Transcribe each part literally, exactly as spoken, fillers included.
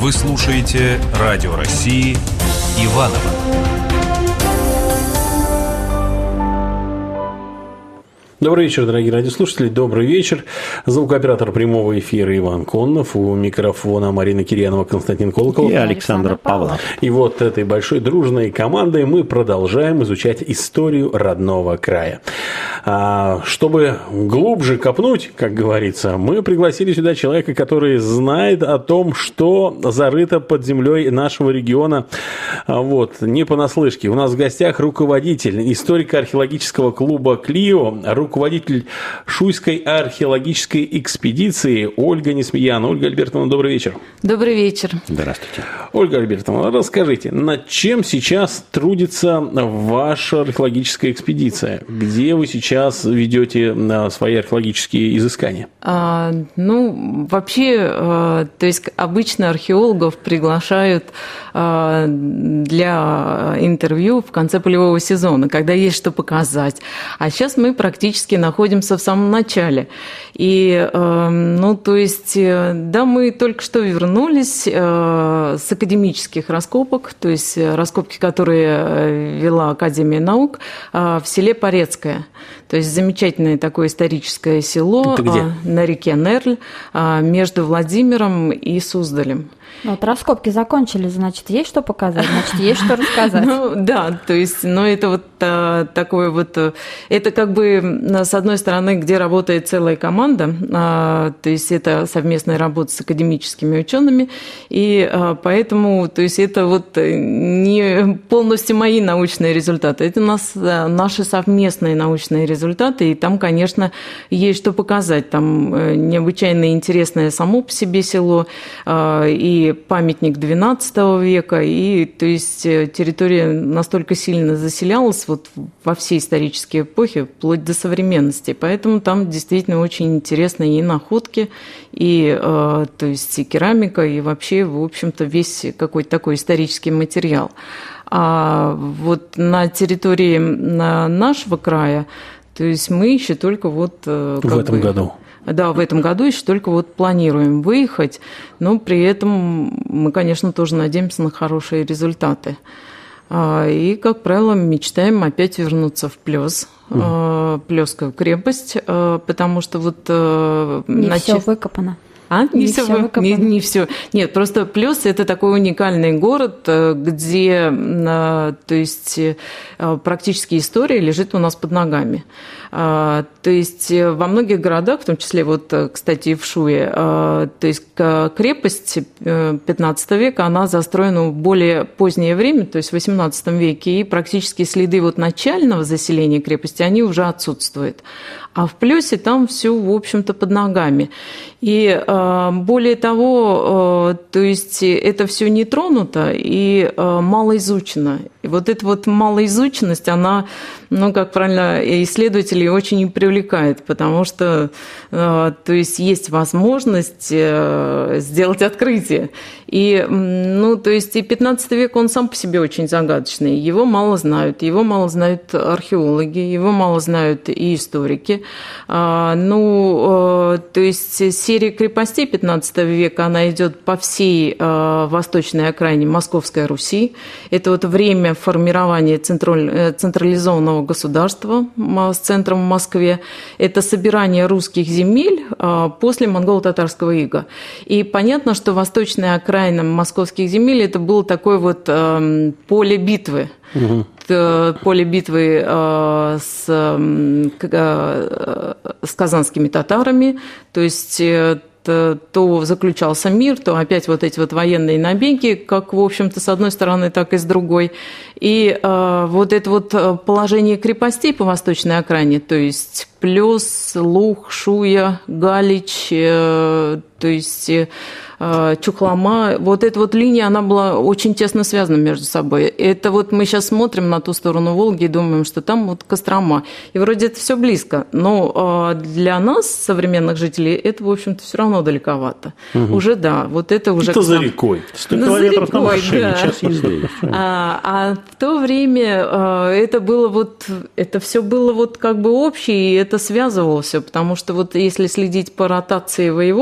Вы слушаете Радио России Иваново. Добрый вечер, дорогие радиослушатели, добрый вечер. Звукооператор прямого эфира Иван Коннов, у микрофона Марина Кирьянова, Константин Колоколов и Александр Павлов. И вот этой большой дружной командой мы продолжаем изучать историю родного края. А, чтобы глубже копнуть, как говорится, мы пригласили сюда человека, который знает о том, что зарыто под землей нашего региона. А, вот, не понаслышке. У нас в гостях руководитель историко-археологического клуба «Клио», руководитель Шуйской археологической экспедиции Ольга Несмеян. Ольга Альбертовна, добрый вечер. Добрый вечер. Здравствуйте. Ольга Альбертовна, расскажите, над чем сейчас трудится ваша археологическая экспедиция? Где вы сейчас ведете свои археологические изыскания? А, ну, вообще, а, то есть обычно археологов приглашают а, для интервью в конце полевого сезона, когда есть что показать. А сейчас мы практически находимся в самом начале. И, а, ну, то есть, да, мы только что вернулись а, с академических раскопок, то есть раскопки, которые вела Академия наук а, в селе Порецкое. То есть замечательное такое историческое село на реке Нерль между Владимиром и Суздалем. Вот раскопки закончились, значит, есть что показать, значит, есть что рассказать. Ну, да, то есть, ну, это вот а, такое вот, это как бы, с одной стороны, где работает целая команда, а, то есть, это совместная работа с академическими учеными, и а, поэтому, то есть, это вот не полностью мои научные результаты, это у нас а, наши совместные научные результаты, и там, конечно, есть что показать, там необычайно интересное само по себе село, а, и памятник двенадцатого века, и то есть территория настолько сильно заселялась вот во все исторические эпохи, вплоть до современности. Поэтому там действительно очень интересные и находки, и то есть и керамика, и вообще, в общем-то, весь какой-то такой исторический материал. А вот на территории нашего края, то есть мы еще только вот... В этом бы, году. Да, в этом году еще только вот планируем выехать, но при этом мы, конечно, тоже надеемся на хорошие результаты. И, как правило, мечтаем опять вернуться в Плёс, mm. Плёсскую крепость, потому что вот... Не нач... все выкопано. А? Не, не, все, все не, не все. Нет, просто Плёс – это такой уникальный город, где, то есть, практически история лежит у нас под ногами. То есть во многих городах, в том числе, вот, кстати, и в Шуе, то есть крепость пятнадцатого века, она застроена в более позднее время, то есть в восемнадцатом веке, и практически следы вот начального заселения крепости, они уже отсутствуют. А в Плёсе там все, в общем-то, под ногами. И более того, то есть это все не тронуто и мало изучено. И вот эта вот малоизученность, она, ну, как правильно, исследователей очень и привлекает, потому что, то есть, есть возможность сделать открытие. И, ну, то есть, и пятнадцатый век, он сам по себе очень загадочный. Его мало знают, его мало знают археологи, его мало знают и историки. Ну, то есть, серия крепостей пятнадцатого века, она идет по всей восточной окраине Московской Руси. Это вот время формирования централизованного государства с центром в Москве. Это собирание русских земель после монголо-татарского ига. И понятно, что восточная окраина московских земель это было такое вот поле битвы. Угу. Поле битвы с, с казанскими татарами, то есть то заключался мир, то опять вот эти вот военные набеги, как, в общем-то, с одной стороны, так и с другой. И э, вот это вот положение крепостей по восточной окраине, то есть Плёс, Луг, Шуя, Галич, э, то есть э, Чухлома, вот эта вот линия, она была очень тесно связана между собой. Это вот мы сейчас смотрим на ту сторону Волги и думаем, что там вот Кострома. И вроде это все близко, но э, для нас, современных жителей, это, в общем-то, все равно далековато. Угу. Уже, да, вот это уже... Это за рекой. сто километров на машине, да. Час езды. А, а в то время э, это было вот, это все было вот как бы общее, и это связывало все, потому что вот если следить по ротации воевод, э,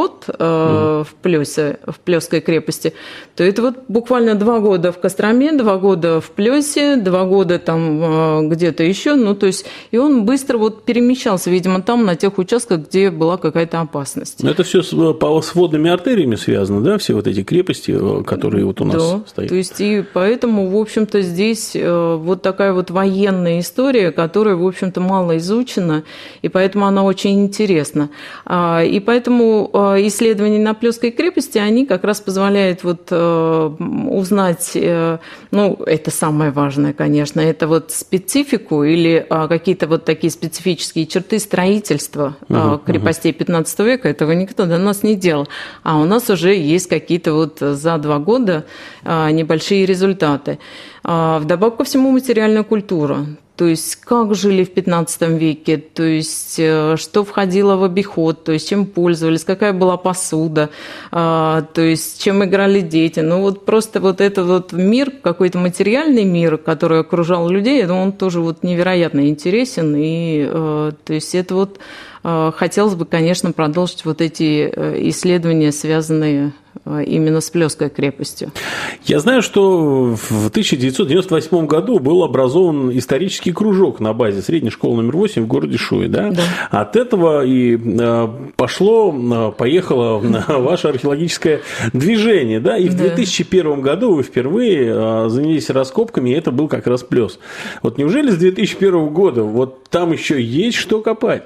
в Плёсе, в Плёсской крепости, то это вот буквально два года в Костроме, два года в Плёсе, два года там где-то еще, ну, то есть, и он быстро вот перемещался, видимо, там, на тех участках, где была какая-то опасность. Но это все с водными артериями связано, да, все вот эти крепости, которые вот у нас да, стоят? То есть, и поэтому, в общем-то, здесь вот такая вот военная история, которая, в общем-то, мало изучена, и поэтому она очень интересна. И поэтому исследования на Плёсской крепости, они как раз позволяют вот узнать, ну, это самое важное, конечно, это вот специфику или какие-то вот такие специфические черты строительства uh-huh, крепостей пятнадцатого века. Этого никто до нас не делал. А у нас уже есть какие-то вот за два года небольшие результаты. Вдобавок ко всему материальная культура. То есть, как жили в пятнадцатом веке, то есть, что входило в обиход, то есть, чем пользовались, какая была посуда, то есть, чем играли дети. Ну, вот просто вот этот вот мир, какой-то материальный мир, который окружал людей, он тоже вот невероятно интересен. И, то есть, это вот хотелось бы, конечно, продолжить вот эти исследования, связанные именно с Плёсской крепостью. Я знаю, что в тысяча девятьсот девяносто восьмом году был образован исторический кружок на базе средней школы номер восемь в городе Шуе. Да? Да. От этого и пошло, поехало ваше археологическое движение. Да? И в две тысячи первом году вы впервые занялись раскопками, и это был как раз Плёс. Вот неужели с две тысячи первого года вот там еще есть что копать?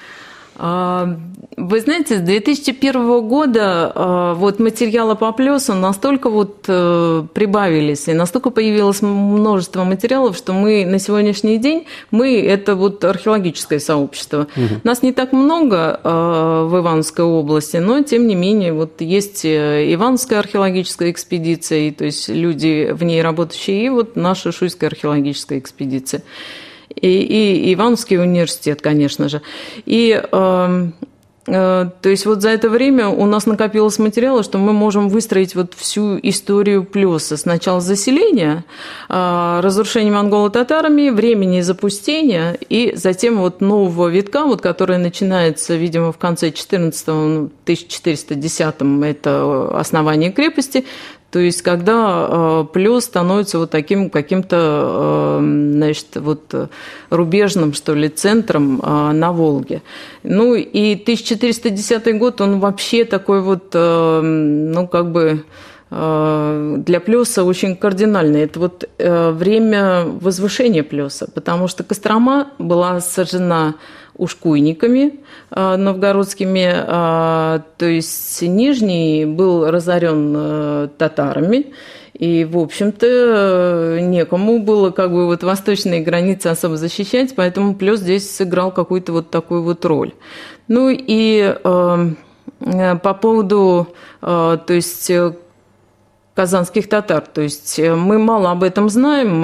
Вы знаете, с две тысячи первого года вот материалы по Плёсу настолько вот прибавились, и настолько появилось множество материалов, что мы на сегодняшний день, мы это вот археологическое сообщество. Угу. Нас не так много в Ивановской области, но тем не менее вот есть Ивановская археологическая экспедиция, то есть люди в ней работающие, и вот наша Шуйская археологическая экспедиция. И, и Ивановский университет, конечно же. И, э, э, то есть, вот за это время у нас накопилось материала, что мы можем выстроить вот всю историю Плёса. Сначала заселения, э, разрушения монголо-татарами, времени запустения, и затем вот нового витка, вот, который начинается, видимо, в конце четырнадцатого, тысяча четыреста десятом, это основание крепости. То есть, когда э, Плёс становится вот таким каким-то, э, значит, вот рубежным, что ли, центром э, на Волге. Ну, и тысяча четыреста десятый год, он вообще такой вот, э, ну, как бы э, для Плёса очень кардинальный. Это вот э, время возвышения Плёса, потому что Кострома была сожжена ушкуйниками э, новгородскими, э, то есть Нижний был разорен э, татарами, и, в общем-то, э, некому было как бы вот восточные границы особо защищать, поэтому Плёс здесь сыграл какую-то вот такую вот роль. Ну и э, по поводу, э, то есть казанских татар. То есть мы мало об этом знаем,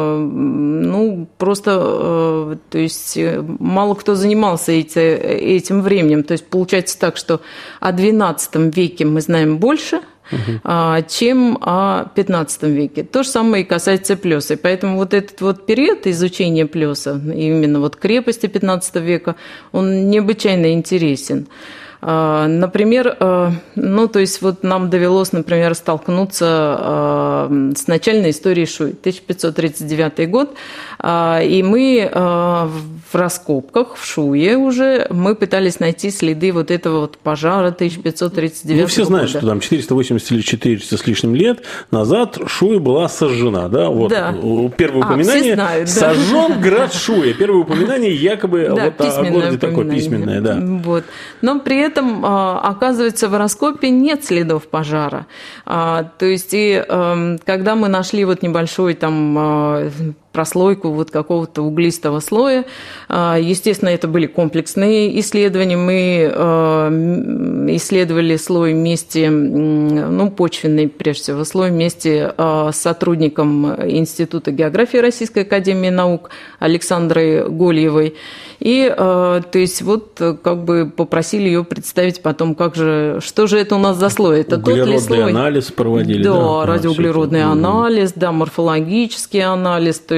ну, просто, то есть мало кто занимался эти, этим временем. То есть получается так, что о двенадцатом веке мы знаем больше, угу. чем о пятнадцатом веке. То же самое и касается Плёса. И поэтому вот этот вот период изучения Плёса, именно вот крепости пятнадцатого века, он необычайно интересен. Например, ну, то есть вот нам довелось, например, столкнуться с начальной историей Шуи, тысяча пятьсот тридцать девятый год, и мы в раскопках в Шуе уже мы пытались найти следы вот этого вот пожара тысяча пятьсот тридцать девятого года. Ну, все знают, года. Что там четыреста восемьдесят или четыреста с лишним лет назад Шуя была сожжена, да? Вот да. Первое упоминание, а, знают, да. Сожжен град Шуя. Первое упоминание якобы да, вот о городе такое письменное, да. Вот. Но при этом Этом, оказывается, в раскопе нет следов пожара. То есть, и когда мы нашли вот небольшой там прослойку вот какого-то углистого слоя. Естественно, это были комплексные исследования. Мы исследовали слой вместе, ну, почвенный, прежде всего, слой вместе с сотрудником Института географии Российской академии наук Александрой Гольевой. И, то есть, вот, как бы попросили ее представить потом, как же, что же это у нас за слой? Это тот ли слой? Анализ проводили. Да, да радиоуглеродный анализ, да, морфологический анализ, то есть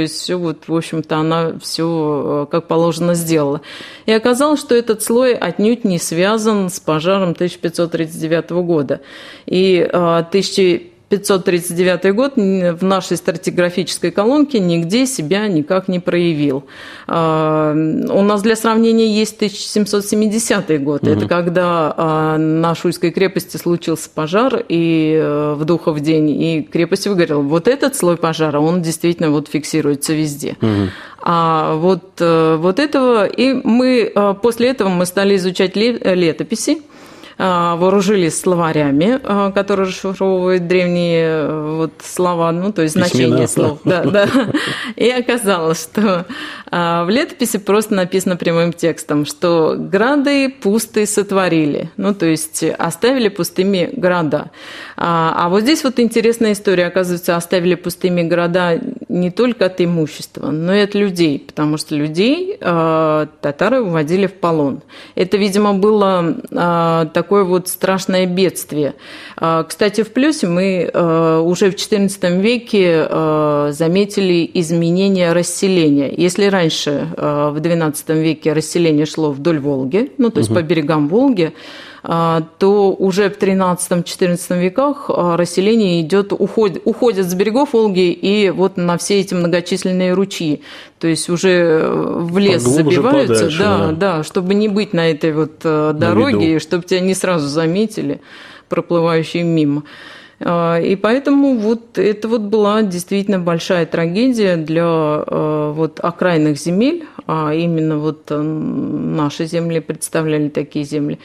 есть все вот, в общем-то, она все как положено сделала. И оказалось, что этот слой отнюдь не связан с пожаром тысяча пятьсот тридцать девятого года. И тысяча пятьсот тридцать девятый год в нашей стратиграфической колонке нигде себя никак не проявил. У нас для сравнения есть тысяча семьсот семидесятый год. Угу. Это когда на Шуйской крепости случился пожар и в Духов день, и крепость выгорела. Вот этот слой пожара, он действительно вот фиксируется везде. Угу. А вот, вот этого, и мы после этого мы стали изучать летописи, вооружились словарями, которые расшифровывают древние вот слова, ну, то есть значение слов. Да, да. И оказалось, что в летописи просто написано прямым текстом, что грады пустые сотворили, ну, то есть оставили пустыми города. А вот здесь вот интересная история. Оказывается, оставили пустыми города не только от имущества, но и от людей, потому что людей татары уводили в полон. Это, видимо, было такое вот страшное бедствие. Кстати, в плюсе мы уже в четырнадцатом веке заметили изменение расселения. Если раньше в двенадцатом веке расселение шло вдоль Волги, ну то есть угу. по берегам Волги, то уже в тринадцатом-четырнадцатом веках расселение идет, уходит, уходит с берегов Волги и вот на все эти многочисленные ручьи. То есть уже в лес поглубже забиваются, подальше, да, да, да, чтобы не быть на этой вот дороге, чтобы тебя не сразу заметили, проплывающие мимо. И поэтому вот это вот была действительно большая трагедия для вот окраинных земель, а именно вот наши земли представляли такие земли.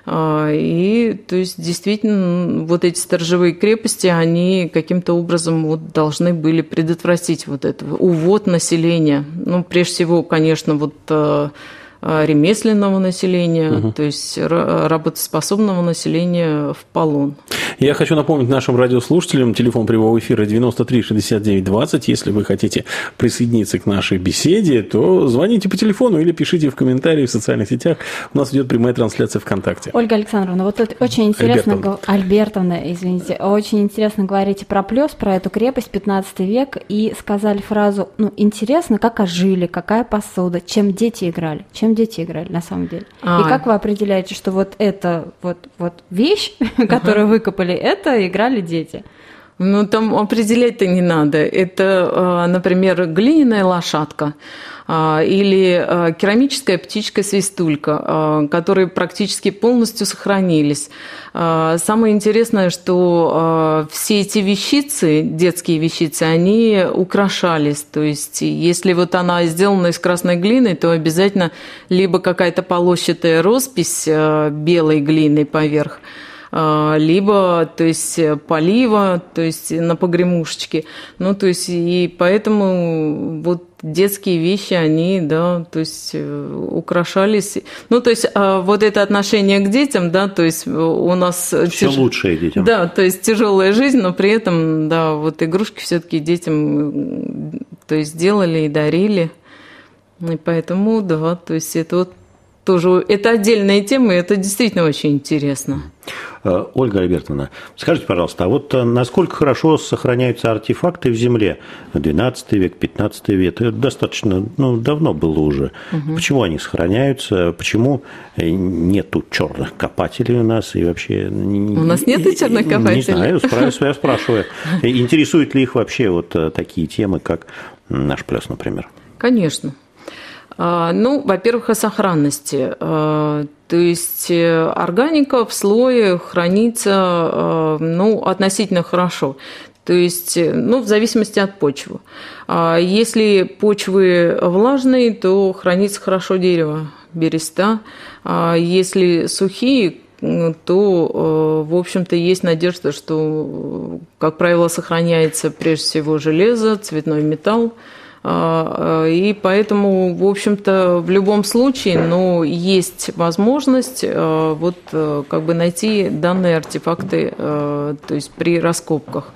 И, то есть, действительно, вот эти сторожевые крепости, они каким-то образом вот должны были предотвратить вот это увод населения. Ну, прежде всего, конечно, вот ремесленного населения, угу. то есть работоспособного населения в полон. Я хочу напомнить нашим радиослушателям, телефон прямого эфира девяносто три шестьдесят девять двадцать. Если вы хотите присоединиться к нашей беседе, то звоните по телефону или пишите в комментарии в социальных сетях. У нас идет прямая трансляция ВКонтакте. Ольга Александровна, вот тут очень интересно... Альбертовна. Альбертовна, извините. Очень интересно говорите про Плёс, про эту крепость, пятнадцатый век, и сказали фразу, ну, интересно, как ожили, какая посуда, чем дети играли, чем дети играли на самом деле. А. И как вы определяете, что вот эта вот, вот вещь, которую ага. выкопали, это играли дети? Ну, там определять-то не надо. Это, например, глиняная лошадка или керамическая птичка-свистулька, которые практически полностью сохранились. Самое интересное, что все эти вещицы, детские вещицы, они украшались. То есть, если вот она сделана из красной глины, то обязательно либо какая-то полощатая роспись белой глиной поверх, либо, то есть, полива, то есть, на погремушечке. Ну, то есть, и поэтому вот детские вещи, они, да, то есть, украшались. Ну, то есть, вот это отношение к детям, да, то есть, у нас... Все тяж... лучшее детям. Да, то есть, тяжелая жизнь, но при этом, да, вот игрушки все-таки детям, то есть, делали и дарили. И поэтому, да, то есть, это вот тоже, это отдельная тема, и это действительно очень интересно. Ольга Альбертовна, скажите, пожалуйста, а вот насколько хорошо сохраняются артефакты в земле? двенадцатый век, пятнадцатый век, это достаточно, ну, давно было уже. Угу. Почему они сохраняются? Почему нету черных копателей у нас? И вообще... У нас нету черных копателей? Не знаю, я спрашиваю. Интересуют ли их вообще вот такие темы, как наш Плёс, например? Конечно. Ну, во-первых, о сохранности. То есть органика в слое хранится, ну, относительно хорошо. То есть, ну, в зависимости от почвы. Если почвы влажные, то хранится хорошо дерево, береста. Если сухие, то, в общем-то, есть надежда, что, как правило, сохраняется прежде всего железо, цветной металл. И поэтому, в общем-то, в любом случае, но есть возможность вот как бы найти данные артефакты, то есть при раскопках.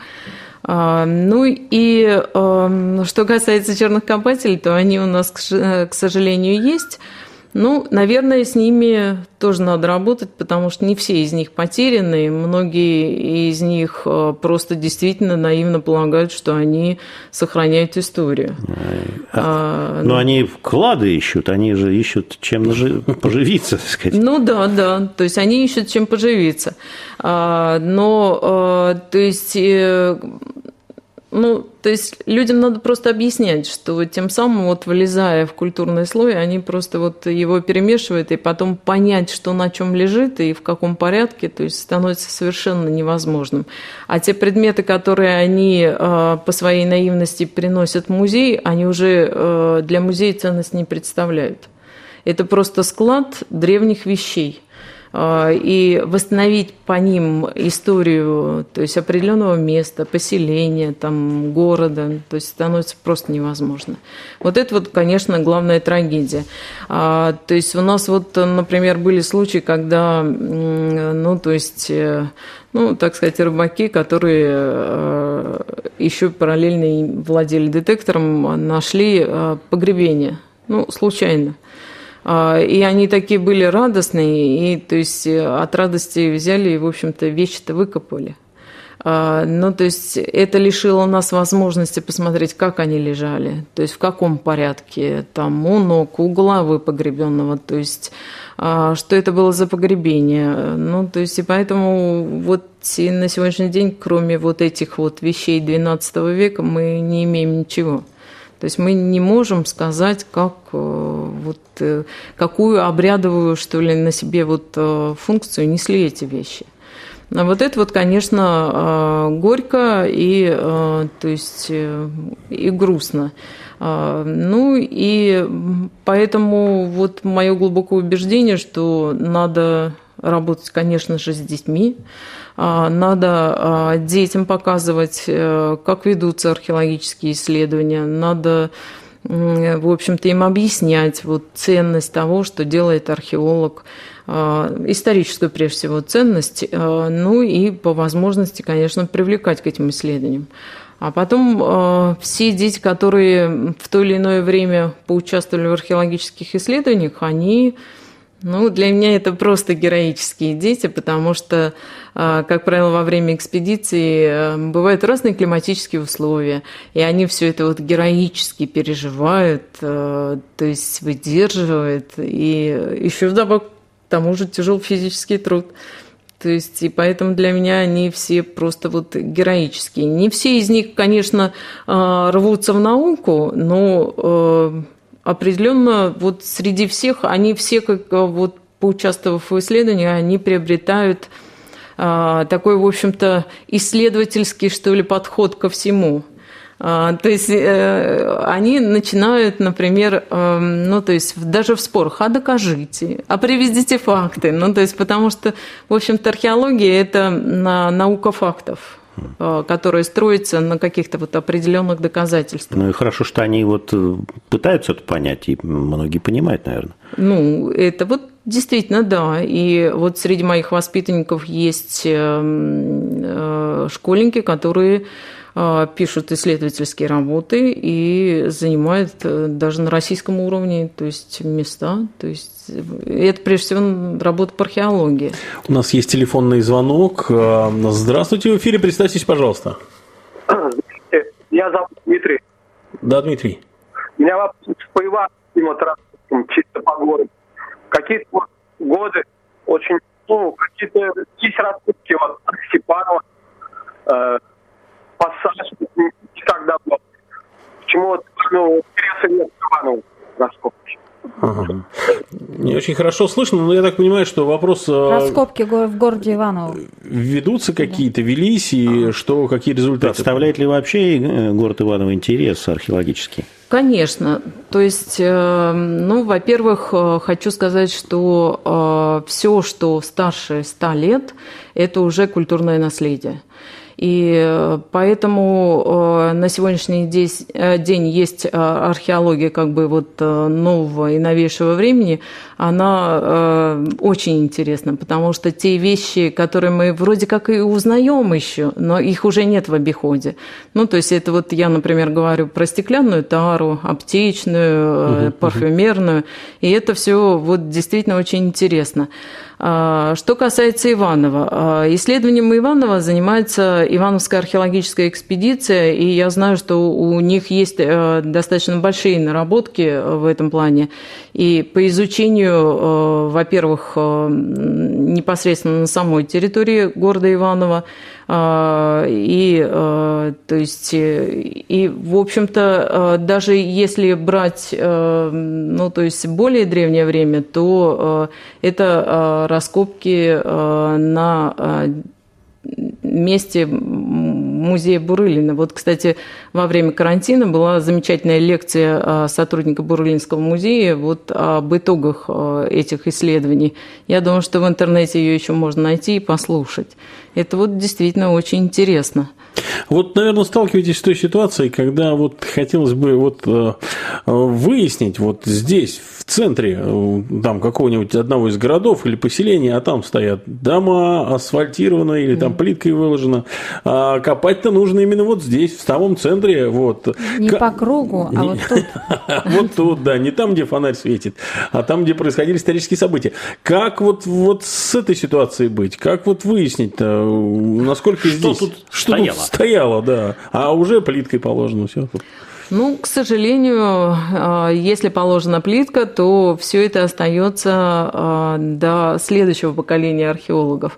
Ну и что касается черных копателей, то они у нас, к сожалению, есть. Ну, наверное, с ними тоже надо работать, потому что не все из них потеряны. Многие из них просто действительно наивно полагают, что они сохраняют историю. А, а, но ну, они вклады ищут, они же ищут чем поживиться, так сказать. Ну да, да, то есть они ищут чем поживиться. Но, то есть... Ну, то есть людям надо просто объяснять, что тем самым, вот влезая в культурный слой, они просто вот его перемешивают, и потом понять, что на чем лежит и в каком порядке, то есть становится совершенно невозможным. А те предметы, которые они э, по своей наивности приносят в музей, они уже э, для музея ценность не представляют. Это просто склад древних вещей. И восстановить по ним историю, то есть определенного места, поселения, там, города, то есть становится просто невозможно. Вот это вот, конечно, главная трагедия. То есть у нас вот, например, были случаи, когда, ну, то есть, ну, так сказать, рыбаки, которые еще параллельно владели детектором, нашли погребение, ну, случайно. И они такие были радостные, и то есть от радости взяли и, в общем-то, вещи-то выкопали. Ну, то есть это лишило нас возможности посмотреть, как они лежали, то есть в каком порядке, там у ног, у головы погребенного, то есть что это было за погребение. Ну, то есть и поэтому вот и на сегодняшний день, кроме вот этих вот вещей двенадцатого века, мы не имеем ничего. То есть мы не можем сказать, как, вот, какую обрядовую, что ли, на себе вот функцию несли эти вещи. А вот это вот, конечно, горько и, то есть, и грустно. Ну и поэтому вот мое глубокое убеждение, что надо работать, конечно же, с детьми. Надо детям показывать, как ведутся археологические исследования. Надо, в общем-то, им объяснять вот ценность того, что делает археолог, историческую, прежде всего, ценность, ну и по возможности, конечно, привлекать к этим исследованиям. А потом все дети, которые в то или иное время поучаствовали в археологических исследованиях, они... Ну, для меня это просто героические дети, потому что, как правило, во время экспедиции бывают разные климатические условия, и они все это вот героически переживают, то есть выдерживают, и еще вдобавок к тому же тяжелый физический труд. То есть, и поэтому для меня они все просто вот героические. Не все из них, конечно, рвутся в науку, но... Определенно, вот среди всех, они все, как вот поучаствовав в исследовании, они приобретают а, такой, в общем-то, исследовательский, что ли, подход ко всему. А, то есть э, они начинают, например, э, ну, то есть даже в спорах, а докажите, а приведите факты. Ну, то есть потому что, в общем-то, археология – это наука фактов, которая строится на каких-то вот определенных доказательствах. Ну и хорошо, что они вот пытаются это понять, и многие понимают, наверное. Ну, это вот действительно, да. И вот среди моих воспитанников есть школьники, которые пишут исследовательские работы и занимают даже на российском уровне, то есть места, то есть это прежде всего работа по археологии. У нас есть телефонный звонок. Здравствуйте, в эфире, представьтесь, пожалуйста. Здравствуйте, меня зовут Дмитрий. Да, Дмитрий. У меня вопрос по Ивановским, вот, чисто по городу. Какие-то вот годы очень, ну, какие-то есть раскопки, вот, Степанова, э, пассаж, не так давно. Почему вот, ну, интереса нет к Иванову раскопки? Ага. Не очень хорошо слышно, но я так понимаю, что вопрос... Раскопки в городе Иваново. Ведутся какие-то, велись, и ага. что, какие результаты? Представляет ли вообще город Иваново интерес археологический? Конечно. То есть, ну, во-первых, хочу сказать, что все, что старше ста лет, это уже культурное наследие. И поэтому на сегодняшний день есть археология как бы вот нового и новейшего времени, она очень интересна, потому что те вещи, которые мы вроде как и узнаем еще, но их уже нет в обиходе. Ну, то есть это вот я, например, говорю про стеклянную тару, аптечную, угу, парфюмерную, угу. И это все вот действительно очень интересно. Что касается Иваново, исследованием Иваново занимается Ивановская археологическая экспедиция, и я знаю, что у них есть достаточно большие наработки в этом плане. И по изучению, во-первых, непосредственно на самой территории города Иваново, и, то есть, и, в общем-то, даже если брать, ну, то есть, более древнее время, то это раскопки на месте музея Бурылина. Вот, кстати, во время карантина была замечательная лекция сотрудника Бурылинского музея вот об итогах этих исследований. Я думаю, что в интернете ее еще можно найти и послушать. Это вот действительно очень интересно. Вот, наверное, сталкиваетесь с той ситуацией, когда вот хотелось бы вот выяснить вот здесь, в центре там какого-нибудь одного из городов или поселений, а там стоят дома асфальтированные или там плиткой выложено, а копать-то нужно именно вот здесь, в самом центре. Вот. Не К... по кругу, а вот тут. Вот тут, да, не там, где фонарь светит, а там, где происходили исторические события. Как вот с этой ситуацией быть? Как вот выяснить-то, насколько здесь... Что тут стояло? Стояло, да. А уже плиткой положено все. Ну, к сожалению, если положена плитка, то все это остается до следующего поколения археологов.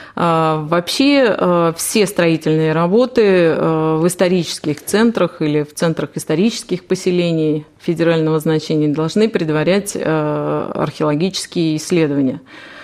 Вообще все строительные работы в исторических центрах или в центрах исторических поселений федерального значения должны предварять археологические исследования.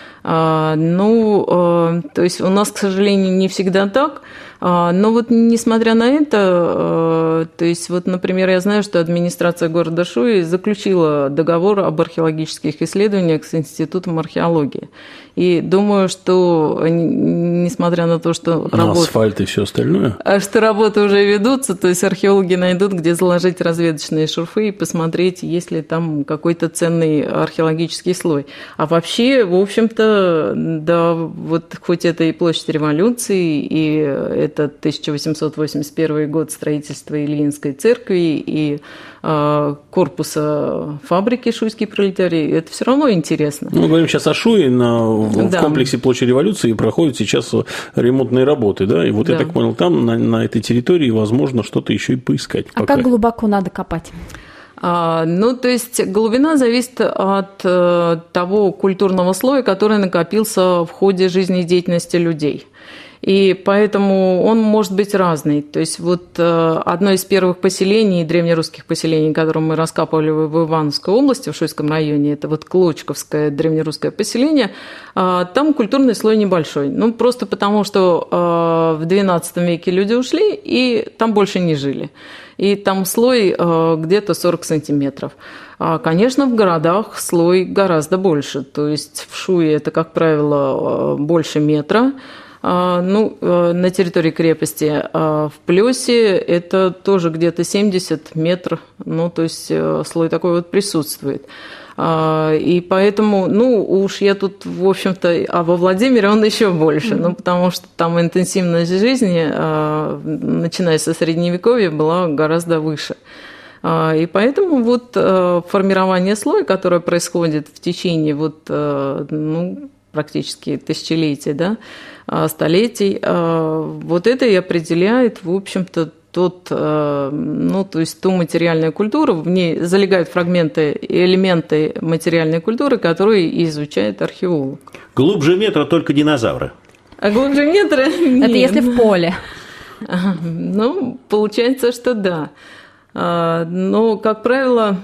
Ну, то есть у нас, к сожалению, не всегда так. Но вот несмотря на это, то есть вот, например, я знаю, что администрация города Шуи заключила договор об археологических исследованиях с Институтом археологии. И думаю, что несмотря на то, что на работа, асфальт и все остальное, что работы уже ведутся, то есть археологи найдут, где заложить разведочные шурфы и посмотреть, есть ли там какой-то ценный археологический слой. А вообще, в общем-то, да, вот хоть это и площадь революции, и это тысяча восемьсот восемьдесят первый год строительства Ильинской церкви и э, корпуса фабрики Шуйский пролетарий, это все равно интересно. Мы говорим сейчас о Шуе, на, да. В комплексе площади революции проходят сейчас ремонтные работы, да, и вот да. Я так понял, там на, на этой территории возможно что-то еще и поискать. А пока. Как глубоко надо копать? А, ну, то есть глубина зависит от э, того культурного слоя, который накопился в ходе жизнедеятельности людей. И поэтому он может быть разный. То есть вот одно из первых поселений, древнерусских поселений, которые мы раскапывали в Ивановской области, в Шуйском районе, это вот Клочковское древнерусское поселение, там культурный слой небольшой. Ну, просто потому, что в двенадцатом веке люди ушли, и там больше не жили. И там слой где-то сорок сантиметров. Конечно, в городах слой гораздо больше. То есть в Шуе это, как правило, больше метра. Ну, на территории крепости. В Плёсе это тоже где-то семьдесят метров, ну, то есть слой такой вот присутствует. И поэтому, ну, уж я тут, в общем-то, а во Владимире он еще больше, ну, потому что там интенсивность жизни, начиная со Средневековья, была гораздо выше. И поэтому вот формирование слоя, которое происходит в течение вот, ну, практически тысячелетий, да, столетий, вот это и определяет, в общем-то, тот, ну, то есть ту материальную культуру, в ней залегают фрагменты, элементы материальной культуры, которые изучает археолог. Глубже метра только динозавры. А глубже метра нет. Это если в поле. Ну, получается, что да. Но, как правило,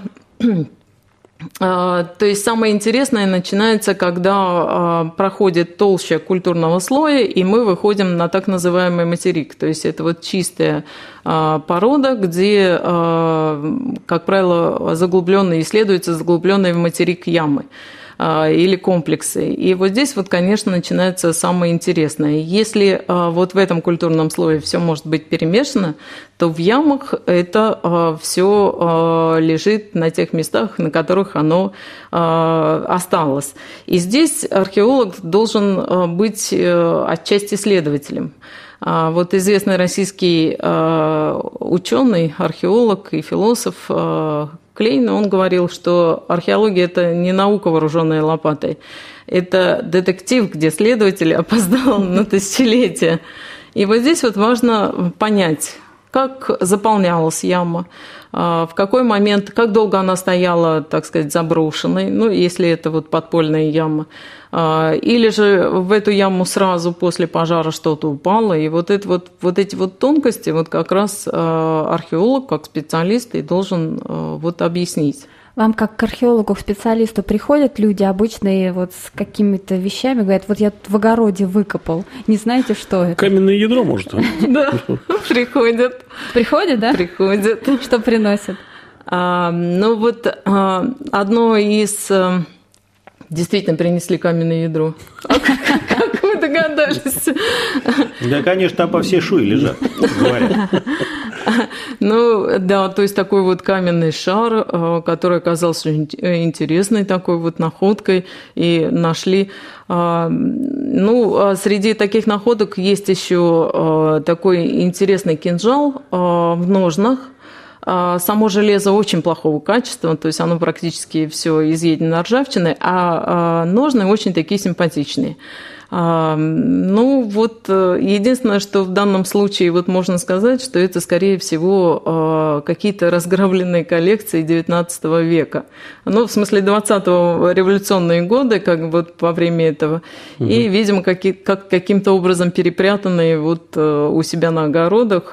то есть самое интересное начинается, когда проходит толща культурного слоя, и мы выходим на так называемый материк. То есть это вот чистая порода, где, как правило, заглубленные, исследуются заглубленные в материк ямы. или комплексы. И вот здесь вот, конечно, начинается самое интересное. Если вот в этом культурном слое все может быть перемешано, то в ямах это все лежит на тех местах, на которых оно осталось. И здесь археолог должен быть отчасти следователем. Вот известный российский ученый, археолог и философ Клейн, он говорил, что археология – это не наука, вооруженная лопатой, это детектив, где следователь опоздал на тысячелетия. И вот здесь вот важно понять, как заполнялась яма, в какой момент, как долго она стояла, так сказать, заброшенной, ну, если это вот подпольная яма, или же в эту яму сразу после пожара что-то упало. И вот, это вот, вот эти вот тонкости вот как раз археолог, как специалист, и должен вот объяснить. Вам, как к археологу, специалисту, приходят люди обычные вот с какими-то вещами, говорят, вот я тут в огороде выкопал, не знаете, что это? Каменное ядро, может? Да, приходят. Приходят, да? Приходят. Что приносят? Ну вот одно из... Действительно принесли каменное ядро. А как вы догадались? Да, конечно, там по всей шуе лежат, говорят. Ну, да, то есть такой вот каменный шар, который оказался интересной такой вот находкой, и нашли. Ну, среди таких находок есть еще такой интересный кинжал в ножнах. Само железо очень плохого качества, то есть оно практически все изъедено ржавчиной, а ножны очень такие симпатичные. Ну, вот единственное, что в данном случае вот можно сказать, что это, скорее всего, какие-то разграбленные коллекции девятнадцатого века. Ну, в смысле, двадцатого революционные годы, как бы вот во время этого, угу. И, видимо, какие, как, каким-то образом перепрятанные вот у себя на огородах.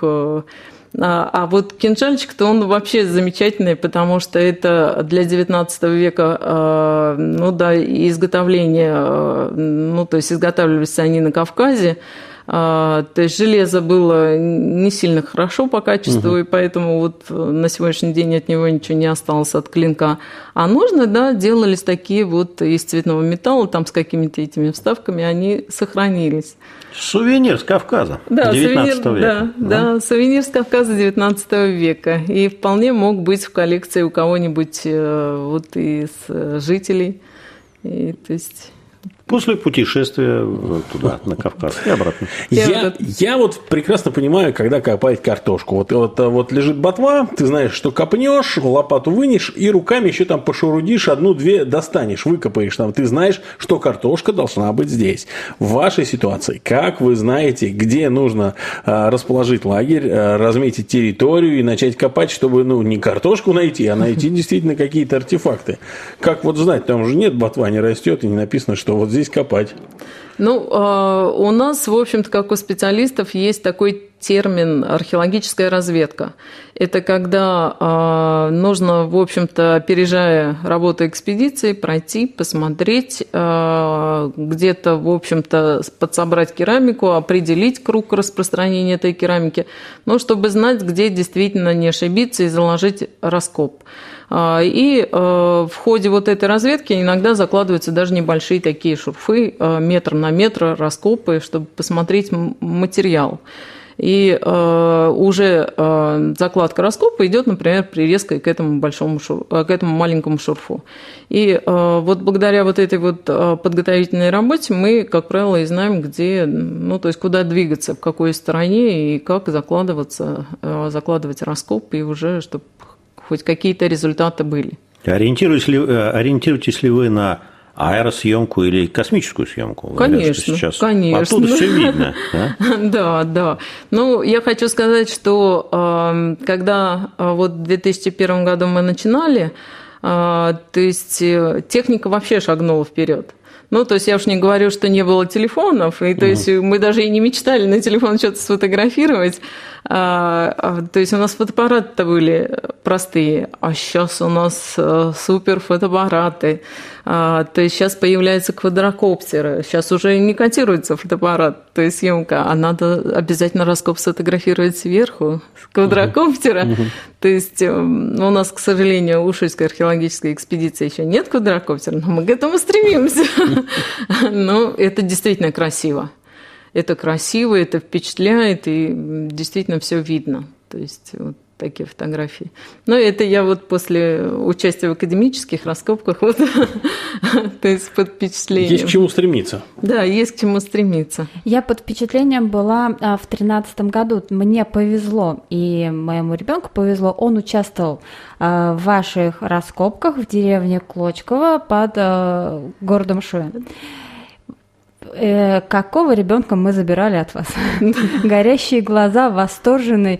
А вот кинжальчик-то он вообще замечательный, потому что это для девятнадцатого века, ну да, изготовление, ну то есть изготавливались они на Кавказе, то есть железо было не сильно хорошо по качеству, угу. И поэтому вот на сегодняшний день от него ничего не осталось, от клинка. А ножны, да, делались такие вот из цветного металла, там с какими-то этими вставками, они сохранились. Сувенир с Кавказа, да, девятнадцатого сувенир, века. Да, да, сувенир с Кавказа девятнадцатого века. И вполне мог быть в коллекции у кого-нибудь вот из жителей. И, то есть... После путешествия туда, на Кавказ и обратно. Я, я вот прекрасно понимаю, когда копать картошку. Вот, вот, вот лежит ботва, ты знаешь, что копнешь, лопату вынешь и руками еще там пошурудишь, одну-две достанешь, выкопаешь там. Ты знаешь, что картошка должна быть здесь. В вашей ситуации, как вы знаете, где нужно расположить лагерь, разметить территорию и начать копать, чтобы ну, не картошку найти, а найти действительно какие-то артефакты. Как вот знать, там же нет, ботва не растет и не написано, что вот здесь копать. Ну, у нас, в общем-то, как у специалистов, есть такой термин «археологическая разведка». Это когда нужно, в общем-то, опережая работу экспедиции, пройти, посмотреть, где-то, в общем-то, подсобрать керамику, определить круг распространения этой керамики, но чтобы знать, где действительно не ошибиться и заложить раскоп. И в ходе вот этой разведки иногда закладываются даже небольшие такие шурфы, метр на метр раскопы, чтобы посмотреть материал. И уже закладка раскопа идет, например, прирезкой к этому большому шур... к этому маленькому шурфу. И вот благодаря вот этой вот подготовительной работе мы, как правило, и знаем, где, ну, то есть куда двигаться, в какой стороне и как закладываться, закладывать раскоп, и уже чтобы хоть какие-то результаты были. Ориентируетесь ли, ориентируетесь ли вы на аэросъемку или космическую съемку? Конечно, сейчас конечно. Оттуда все видно. Да? Да, да. Ну, я хочу сказать, что когда вот в две тысячи первом году мы начинали, то есть техника вообще шагнула вперед. Ну, то есть я уж не говорю, что не было телефонов, и то угу. есть мы даже и не мечтали на телефон что-то сфотографировать. А, то есть у нас фотоаппараты-то были простые, а сейчас у нас супер фотоаппараты. То есть сейчас появляются квадрокоптеры, сейчас уже не котируется фотоаппарат, то есть съемка, а надо обязательно раскоп сфотографировать сверху с квадрокоптера. Uh-huh. Uh-huh. То есть у нас, к сожалению, у Ушельской археологической экспедиции еще нет квадрокоптера, но мы к этому стремимся. Но это действительно красиво. Это красиво, это впечатляет, и действительно все видно. То есть вот такие фотографии. Но это я вот после участия в академических раскопках, вот, то есть под впечатлением. Есть к чему стремиться. Да, есть к чему стремиться. Я под впечатлением была в тринадцатом году. Мне повезло, и моему ребенку повезло. Он участвовал в ваших раскопках в деревне Клочково под городом Шуя. Какого ребенка мы забирали от вас? Горящие глаза, восторженный.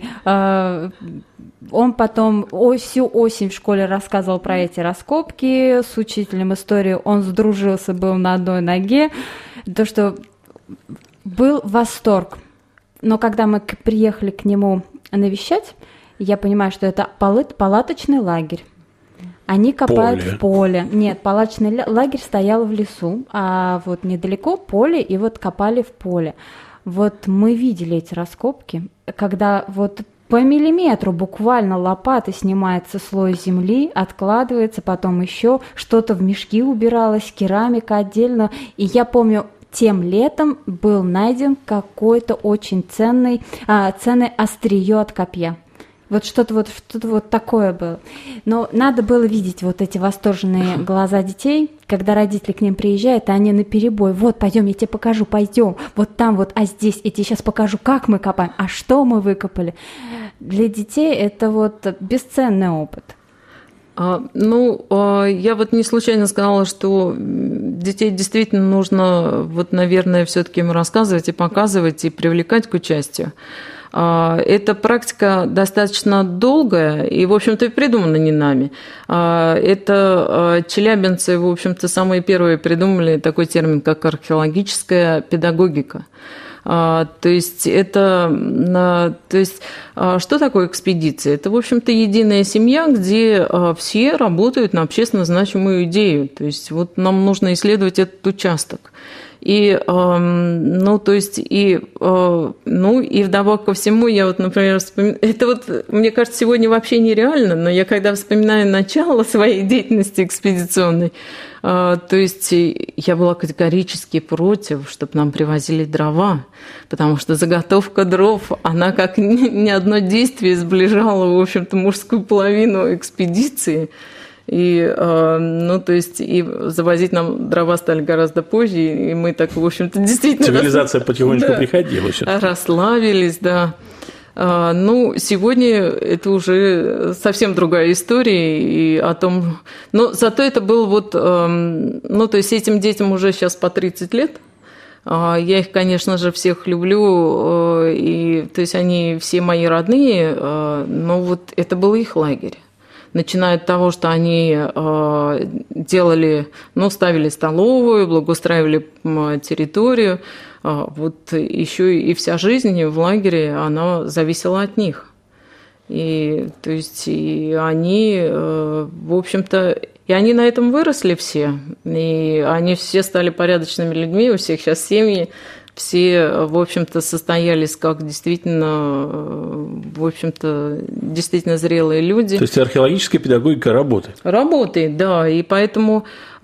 Он потом всю осень в школе рассказывал про эти раскопки с учителем истории. Он сдружился, был на одной ноге. То, что был восторг. Но когда мы приехали к нему навещать, я понимаю, что это палаточный лагерь. Они копают поле. в поле. Нет, палаточный лагерь стоял в лесу, а вот недалеко поле, и вот копали в поле. Вот мы видели эти раскопки, когда вот по миллиметру буквально лопатой снимается слой земли, откладывается, потом еще что-то в мешки убиралось, керамика отдельно. И я помню, тем летом был найден какой-то очень ценный, а, ценное острие от копья. Вот что-то вот, что-то вот такое было. Но надо было видеть вот эти восторженные глаза детей, когда родители к ним приезжают, а они наперебой. Вот, пойдем, я тебе покажу, пойдем. Вот там вот, а здесь, я тебе сейчас покажу, как мы копаем, а что мы выкопали. Для детей это вот бесценный опыт. А, ну, а, я вот не случайно сказала, что детей действительно нужно, вот, наверное, все-таки им рассказывать и показывать, и привлекать к участию. Эта практика достаточно долгая и, в общем-то, и придумана не нами. Это челябинцы, в общем-то, самые первые придумали такой термин, как археологическая педагогика. То есть это, то есть, что такое экспедиция? Это, в общем-то, единая семья, где все работают на общественно значимую идею. То есть вот нам нужно исследовать этот участок. И, ну, то есть, и, ну, и вдобавок ко всему, я вот, например, вспоминаю, это вот, мне кажется, сегодня вообще нереально, но я когда вспоминаю начало своей деятельности экспедиционной, то есть я была категорически против, чтобы нам привозили дрова, потому что заготовка дров, она как ни одно действие сближала, в общем-то, мужскую половину экспедиции. И, ну, то есть, и завозить нам дрова стали гораздо позже, и мы так, в общем-то, действительно... Цивилизация рас... потихонечку да, приходила. Расслабились, да. Ну, сегодня это уже совсем другая история, и о том... Но зато это был вот... Ну, то есть, этим детям уже сейчас по тридцать лет. Я их, конечно же, всех люблю, и, то есть, они все мои родные, но вот это был их лагерь. Начиная от того, что они э, делали, ну, ставили столовую, благоустраивали территорию, э, вот еще и вся жизнь в лагере, она зависела от них. И, то есть, и они, э, в общем-то, и они на этом выросли все, и они все стали порядочными людьми, у всех сейчас семьи. Все, в общем-то, состоялись как действительно, в общем-то, действительно зрелые люди. То есть археологическая педагогика работает? Работает, да. И поэтому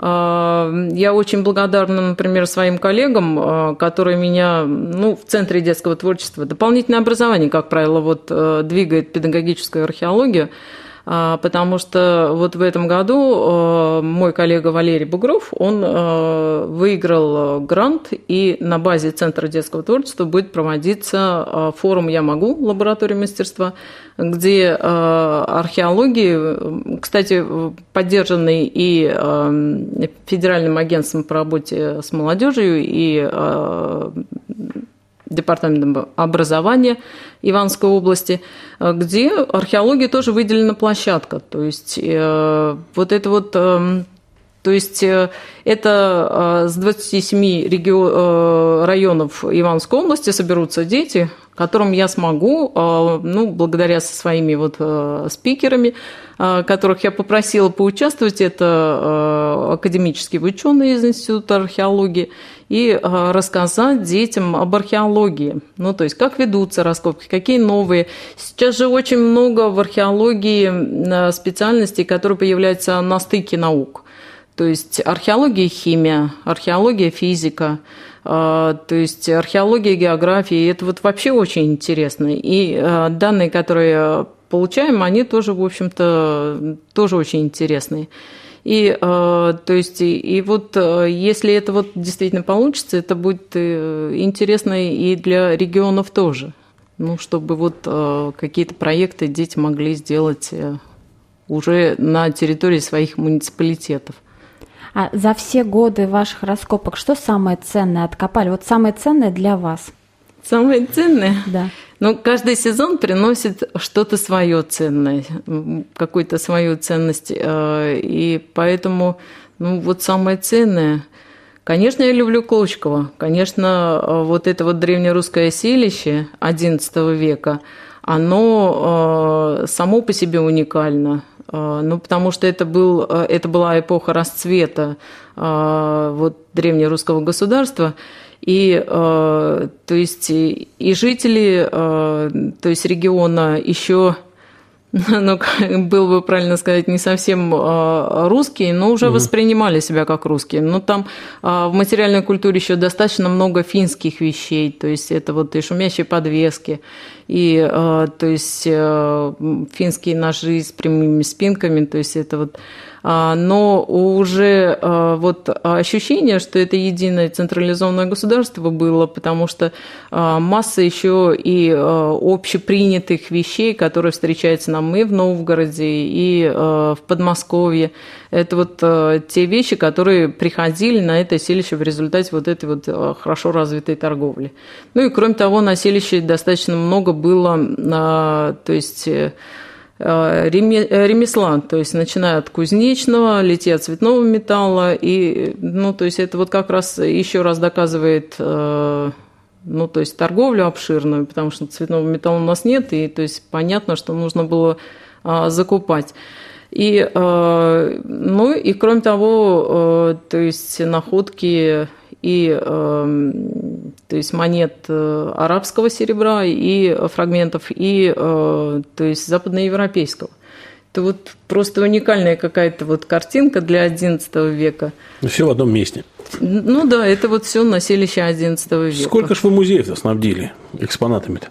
э, я очень благодарна, например, своим коллегам, э, которые меня, ну, в Центре детского творчества, дополнительное образование, как правило, вот, э, двигает педагогическую археологию. Потому что вот в этом году мой коллега Валерий Бугров, он выиграл грант, и на базе Центра детского творчества будет проводиться форум «Я могу», лаборатория мастерства, где археологии, кстати, поддержанный и Федеральным агентством по работе с молодежью, и Департаментом образования Ивановской области, где археологии тоже выделена площадка. То есть э, вот это вот э, То есть это с двадцати семи регион, районов Ивановской области соберутся дети, которым я смогу, ну, благодаря со своими вот спикерами, которых я попросила поучаствовать, это академические ученые из Института археологии, и рассказать детям об археологии. Ну, то есть, как ведутся раскопки, какие новые. Сейчас же очень много в археологии специальностей, которые появляются на стыке наук. То есть, археология и химия, археология, физика, то есть, археология, география. Это вот вообще очень интересно. И данные, которые получаем, они тоже, в общем-то, тоже очень интересные. И, то есть, и, и вот если это вот действительно получится, это будет интересно и для регионов тоже. Ну, чтобы вот какие-то проекты дети могли сделать уже на территории своих муниципалитетов. А за все годы ваших раскопок что самое ценное откопали? Вот самое ценное для вас? Самое ценное? Да. Ну, каждый сезон приносит что-то свое ценное, какую-то свою ценность. И поэтому, ну, вот самое ценное... Конечно, я люблю Клочково. Конечно, вот это вот древнерусское селище одиннадцатого века, оно само по себе уникально. Ну, потому что это, был, это была эпоха расцвета вот, древнерусского государства. И, то есть, и жители, то есть, региона еще, ну, было бы правильно сказать, не совсем русские, но уже mm-hmm. воспринимали себя как русские. Но там в материальной культуре еще достаточно много финских вещей, то есть это вот и шумящие подвески, и, то есть, финские ножи с прямыми спинками, то есть это вот... Но уже вот ощущение, что это единое централизованное государство было, потому что масса еще и общепринятых вещей, которые встречаются нам и в Новгороде, и в Подмосковье. Это вот те вещи, которые приходили на это селище в результате вот этой вот хорошо развитой торговли. Ну и кроме того, на селище достаточно много было, то есть... ремесла, то есть начиная от кузнечного, литья цветного металла, и, ну, то есть это вот как раз еще раз доказывает, ну, то есть торговлю обширную, потому что цветного металла у нас нет, и, то есть понятно, что нужно было закупать. И, ну, и кроме того, то есть находки и, то есть монет арабского серебра, и фрагментов, и, то есть западноевропейского. Это вот просто уникальная какая-то вот картинка для одиннадцатого века. Все в одном месте. Ну да, это вот все на селище одиннадцатого века. Сколько ж вы музеев-то снабдили экспонатами-то?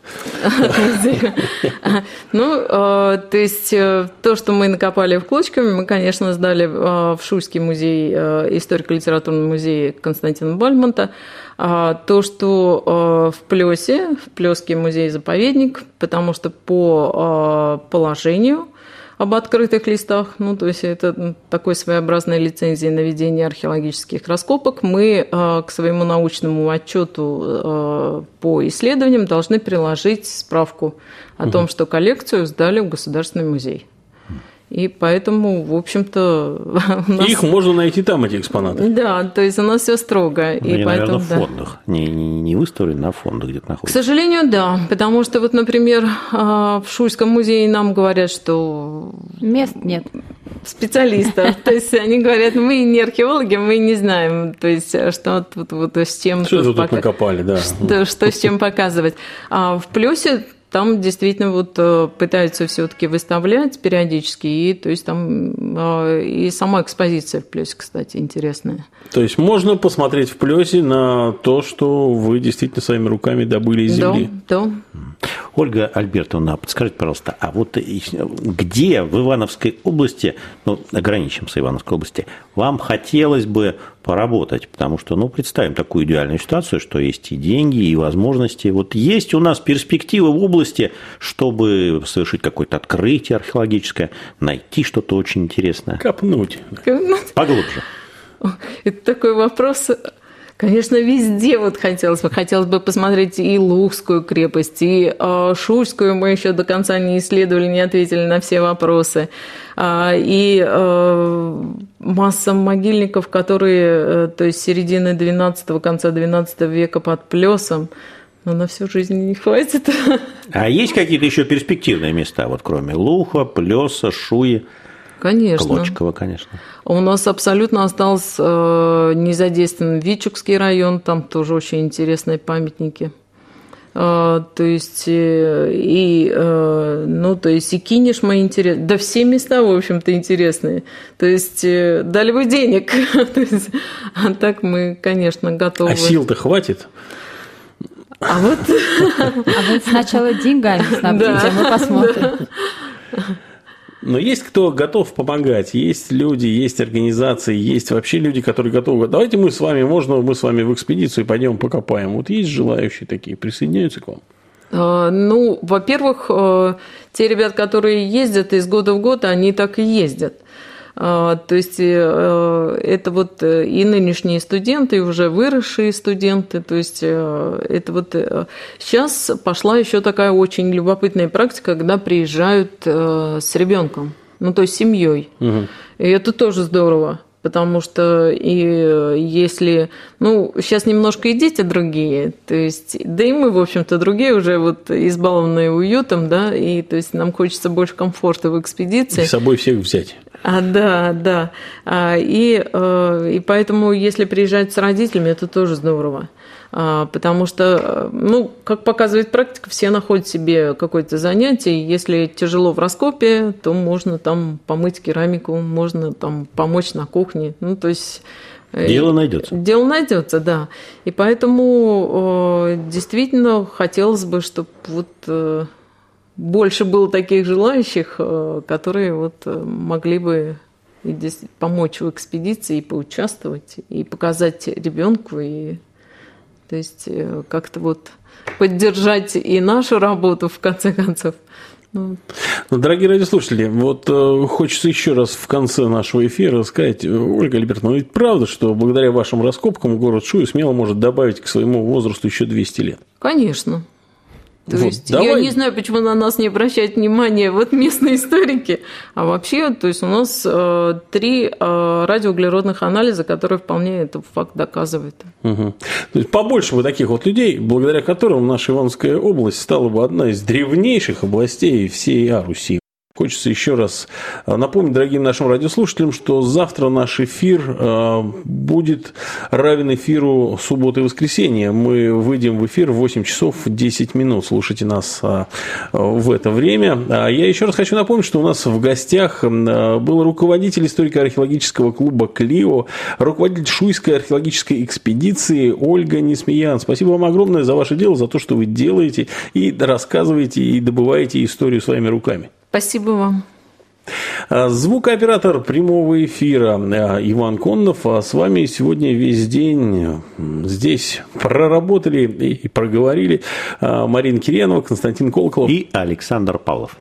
Ну, то есть то, что мы накопали в Клочкове, мы, конечно, сдали в Шуйский музей, историко-литературный музей Константина Бальмонта. То, что в Плёсе, в Плёсский музей-заповедник, потому что по положению об открытых листах, ну, то есть это такой своеобразной лицензии на ведение археологических раскопок, мы к своему научному отчету по исследованиям должны приложить справку о том, что коллекцию сдали в Государственный музей. И поэтому, в общем-то... Нас... Их можно найти там, эти экспонаты. Да, то есть у нас все строго. Ну, и они, поэтому, наверное, да. в фондах. Не, не, не выставлены, а в фондах где-то находятся. К сожалению, да. Потому что, вот, например, в Шуйском музее нам говорят, что... Мест нет. Специалистов. То есть они говорят, мы не археологи, мы не знаем, то есть что тут вот с чем... Что тут пока... накопали, да. Что, что с чем показывать. А в Плёсе там действительно вот пытаются все-таки выставлять периодически, и то есть там и сама экспозиция в Плёсе, кстати, интересная. То есть можно посмотреть в Плёсе на то, что вы действительно своими руками добыли из земли. Да, да. Ольга Альбертовна, подскажите, пожалуйста, а вот где в Ивановской области, ну, ограничимся Ивановской области, вам хотелось бы поработать? Потому что, ну, представим такую идеальную ситуацию, что есть и деньги, и возможности. Вот есть у нас перспективы в области, чтобы совершить какое-то открытие археологическое, найти что-то очень интересное. Копнуть. Поглубже. Это такой вопрос... Конечно, везде вот хотелось бы. Хотелось бы посмотреть и Лухскую крепость, и э, Шуйскую мы еще до конца не исследовали, не ответили на все вопросы. А, и э, масса могильников, которые, э, то есть середины двенадцатого, конца двенадцатого века под Плесом, но на всю жизнь не хватит. А есть какие-то еще перспективные места, вот кроме Луха, Плеса, Шуи? Конечно. Клочкова, конечно. У нас абсолютно остался э, незадействован Вичугский район, там тоже очень интересные памятники. Э, то есть, э, и, э, ну, то есть, и Кинешма интересно. Да все места, в общем-то, интересные. То есть, э, дали бы денег. То есть, а так мы, конечно, готовы. А сил-то хватит? А вот... А вы сначала деньгами снабдите, а мы посмотрим. Но есть кто готов помогать, есть люди, есть организации, есть вообще люди, которые готовы. Давайте мы с вами, можно мы с вами в экспедицию пойдем покопаем. Вот есть желающие такие, присоединяются к вам? Ну, во-первых, те ребята, которые ездят из года в год, они так и ездят. То есть это вот и нынешние студенты, и уже выросшие студенты. То есть это вот сейчас пошла еще такая очень любопытная практика, когда приезжают с ребенком, ну то есть семьей. Угу. И это тоже здорово. Потому что и если... Ну, сейчас немножко и дети другие, то есть... Да и мы, в общем-то, другие уже вот избалованные уютом, да, и то есть нам хочется больше комфорта в экспедиции. И с собой всех взять. А, да, да. А, и, и поэтому, если приезжать с родителями, это тоже здорово. А, потому что, ну, как показывает практика, все находят себе какое-то занятие. Если тяжело в раскопе, то можно там помыть керамику, можно там помочь на кухне. Ну, то есть... Дело найдется. Дело найдется, да. И поэтому действительно хотелось бы, чтобы вот... больше было таких желающих, которые вот могли бы помочь в экспедиции, и поучаствовать, и показать ребенку, и то есть как-то вот поддержать и нашу работу, в конце концов. Ну, дорогие радиослушатели, вот э, хочется еще раз в конце нашего эфира сказать, Ольга Альбертовна, ведь правда, что благодаря вашим раскопкам город Шуя смело может добавить к своему возрасту еще двести лет? Конечно. То вот, есть давай. Я не знаю, почему на нас не обращают внимания вот местные историки. А вообще, то есть у нас э, три э, радиоуглеродных анализа, которые вполне этот факт доказывают. Угу. То есть побольше бы таких вот людей, благодаря которым наша Ивановская область стала бы одна из древнейших областей всей Руси. Хочется еще раз напомнить дорогим нашим радиослушателям, что завтра наш эфир будет равен эфиру субботы и воскресенья. Мы выйдем в эфир в восемь часов десять минут. Слушайте нас в это время. Я еще раз хочу напомнить, что у нас в гостях был руководитель историко-археологического клуба «Клио», руководитель Шуйской археологической экспедиции Ольга Несмеян. Спасибо вам огромное за ваше дело, за то, что вы делаете и рассказываете, и добываете историю своими руками. Спасибо вам. Звукооператор прямого эфира Иван Коннов. А с вами сегодня весь день здесь проработали и проговорили Марина Кирьянова, Константин Колоколов и Александр Павлов.